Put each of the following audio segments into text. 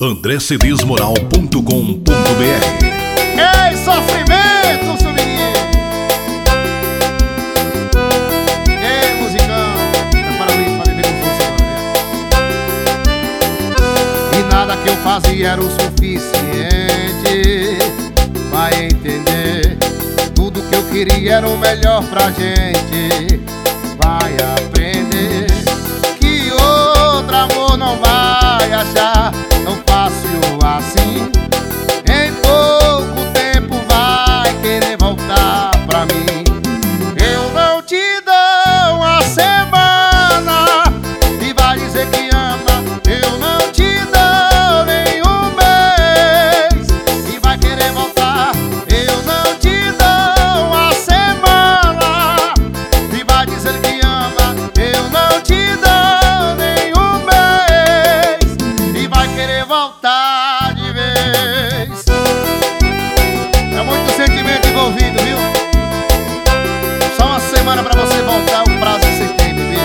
andrecedesmoral.com.br. Ei, sofrimento, seu menino! Ei, musicão, prepara o livro pra beber com força agora. E nada que eu fazia era o suficiente. Vai entender, tudo que eu queria era o melhor pra gente. Vai aprender que outro amor não vai achar tão fácil assim. Em pouco tempo vai querer voltar pra mim. Eu não te dou uma semana e vai dizer que ama. Eu não te dou nenhum mês e vai querer voltar. Eu não te dou uma semana e vai dizer que ama. Eu não te dou nenhum mês e vai querer voltar de vez. É muito sentimento envolvido, viu? Só uma semana pra você voltar, o prazo que você tem, bebê.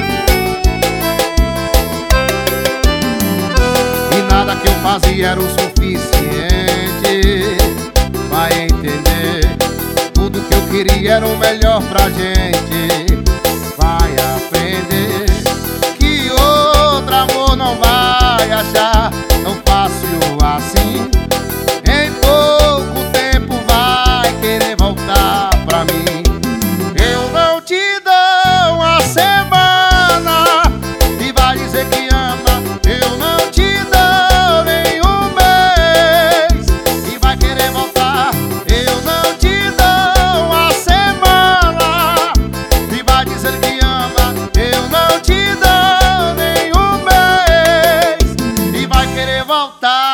E nada que eu fazia era o suficiente. Vai entender, tudo que eu queria era o melhor pra gente. Vai aprender que outro amor não vai achar tão fácil assim. Em pouco tempo vai querer voltar pra mim. Eu não te dou uma semana e vai dizer que ama. Eu não te dou nenhum mês e vai querer voltar. Eu não te dou uma semana e vai dizer que ama. Eu não te dou nenhum mês e vai querer voltar.